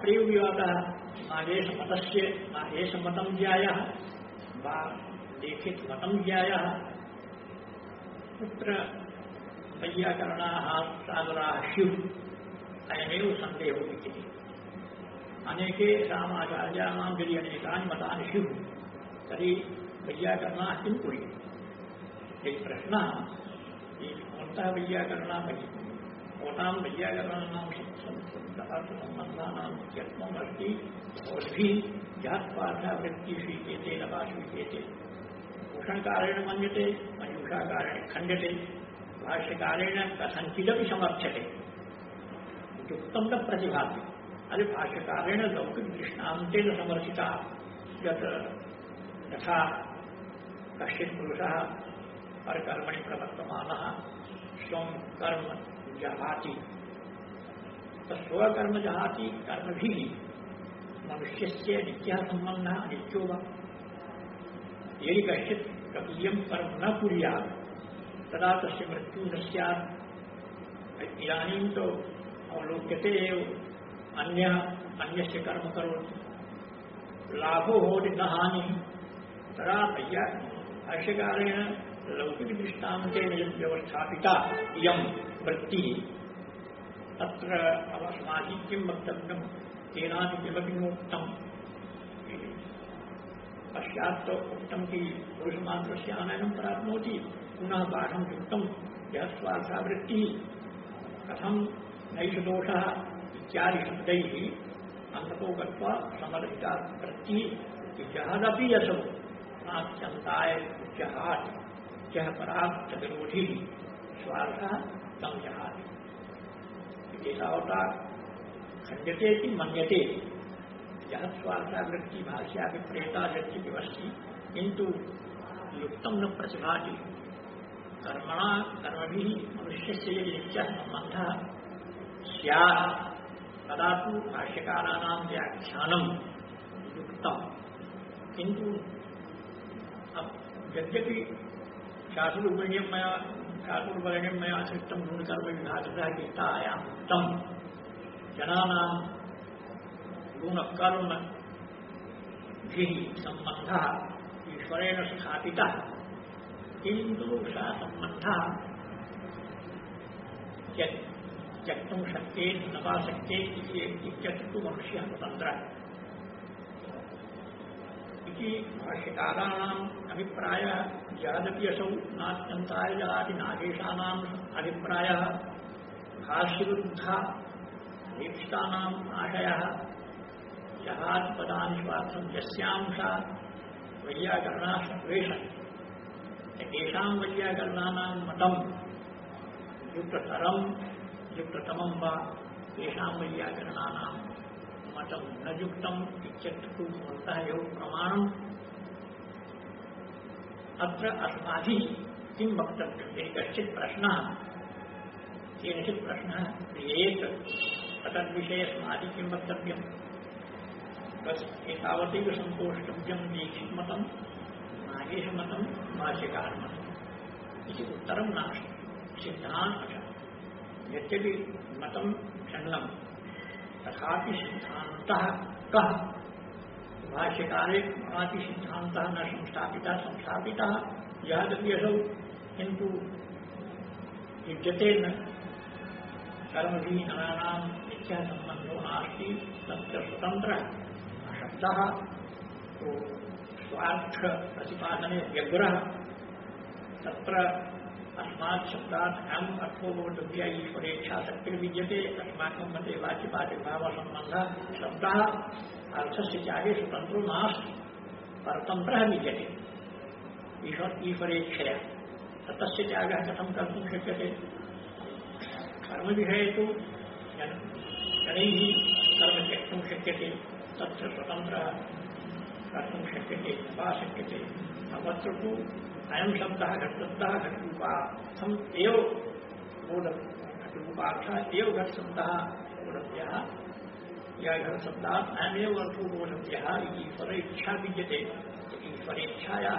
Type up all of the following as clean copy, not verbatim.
अप्रयोगता नागेश मतस्य नागेश मतम ज्यायः वा लेखित मतम ज्यायः पुत्र वैयाकरणाः सागराः स्युः अयमेव सन्देहो विद्यते। अनेके रामाचार्याणां यदि अनेकानि मतानि स्युः तर्हि वैयाकरणाः किं कुर्युः? यदि प्रश्नः कोणतः वैयाकरणाः कोटां वैयाकरणानां अर्थसम्बन्धानां त्यक्तम् अस्ति भवद्भिः जात्पार्थवृत्तिः स्वीक्रियते न वा स्वीक्रियते। भूषणकारेण मन्यते मयूषाकारेण खण्ड्यते भाष्यकारेण कथञ्चिदपि समर्थ्यते युक्तं न प्रतिभाति। अरे भाष्यकारेण लौकिकदृष्टान्तेन समर्थिता यत् यथा कश्चित् पुरुषः परकर्मणि प्रवर्तमानः स्वं कर्म जहाति स्वकर्म जहाति कर्मभिः मनुष्यस्य नित्यः सम्बन्धः अनित्यो वा। यदि कश्चित् तदीयं कर्म न कुर्यात् तदा तस्य मृत्युः न स्यात्। इदानीं तो अवलोक्यते एव अन्यस्य कर्म करोति लाभो होति न हानिः। तदा भाष्यकारेण लौकिकदृष्टान्तेन यद् व्यवस्थापिता इयं वृत्तिः तत्र अस्माभिः किं वक्तव्यं तेनापि किमपि नोक्तम्। पश्चात् उक्तं कि पुरुषमात्रस्य आनयनं प्राप्नोति पुनः पाठं युक्तं यः स्वार्थावृत्तिः कथं नैष दोषः इत्यादि शब्दैः अन्ततो गत्वा समर्थिता वृत्तिः जहदपि यसौ नात्यन्ताय जहाति यः परार्थविरोधी स्वार्थः तं जहाति। ऐसा होता खण्ड्यते कि मन्यते यह स्वार्थावृत्ति भाष्याभिप्रेता व्यक्ति व्यवस्थी किंतु युक्तं न प्रतिभाति। कर्मभिः मनुष्यस्य यदि नित्यः सम्बन्धः स्यात् तदा तु भाष्यकाराणां व्याख्यानं युक्तं। किंतु अब यद्यपि शास्त्रवर्ण्यं मया सृष्टं गुणकर्म विभागतः गीतायां उक्तं जनानां गुणकर्मभिः सम्बन्धः ईश्वरेण स्थापितः किन्तु सा सम्बन्धः त्यक्तुं शक्येत न वा शक्येत इत्यस्तु मनुष्यः स्वतन्त्रः इति भाष्यकाराणाम् अभिप्रायः। यदपि असौ नात्यन्ताय जहाति नागेशानाम् अभिप्रायः भाष्यविरुद्धः दीक्षितानाम् आशयः जहाति पदानि स्वार्थं यस्यां सा वैयाकरणाः सत्वेषन्। तेषां वैयाकरणानां मतं युक्ततमं वा तेषां वैयाकरणानां मतं न युक्तम् इत्यर्थः भवन्तः एव प्रमाणम्। अत्र अस्माभिः किं वक्तव्यं? यदि कश्चित् प्रश्नः केनचित् प्रश्नः क्रियेत तद्विषये अस्माभिः किं वक्तव्यं? बस एतावदेव संतोष्टव्यं दीक्षितमतं नागेशमतं भाष्यकारमतम् इति उत्तरं नास्ति। सिद्धान्तः यद्यपि मतं भिन्नं तथापि सिद्धान्तः कः? भाष्यकारे कदापि सिद्धान्तः न संस्थापितः यद्यपि असौ किन्तु युज्यते न कर्मभिः नराणां नित्यः सम्बन्धो नास्ति तत्र स्वतन्त्रः शब्दः तो स्वार्थ प्रतिपादने व्यग्रः तत्र अस्मात् शब्दात् अयम् अर्थो बोधव्यः ईश्वरेच्छाशक्तिर्विद्यते। अस्माकं मते वाच्यपाठभावसम्बन्धः शब्दः अर्थस्य त्यागे स्वतन्त्रो नास्ति परतन्त्रः विद्यते ईश्वरेच्छया। तस्य त्यागः कथं कर्तुं शक्यते? कर्मविषये तु जनैः कर्म त्यक्तुं शक्यते तत्र स्वतन्त्रः कर्तुं शक्यते वा शक्यते। अत्र तु अयं शब्दः घटशब्दः घटरूपार्थम् एव घटरूपार्थः एव घटशब्दः बोधव्यः। यः घटशब्दात् अयमेव अर्थो बोधव्यः ईश्वर इच्छा विद्यते। ईश्वरेच्छायाः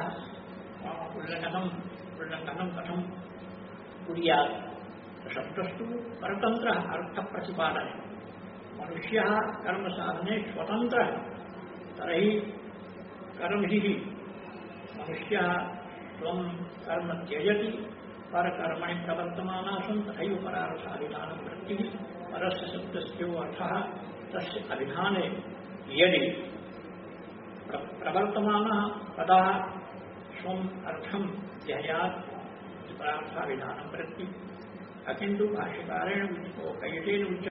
उल्लङ्घनं कथं कुर्यात्? शब्दस्तु परतन्त्रः अर्थप्रतिपादने मनुष्य कर्म साधने स्वतंत्र तरी कर्म ही मनुष्य स्वं कर्म त्यजति पर कर्मणि प्रवर्तमाना सन् तथैव परार्थाभिधानं वृत्तिः परस्य शब्दस्यो अर्थः तस्य अभिधाने यदि प्रवर्तमानः तदा स्वम् अर्थं ध्येयात् परार्थाभिधानं वृत्तिः। किन्तु भाष्यकारेण कैयटेन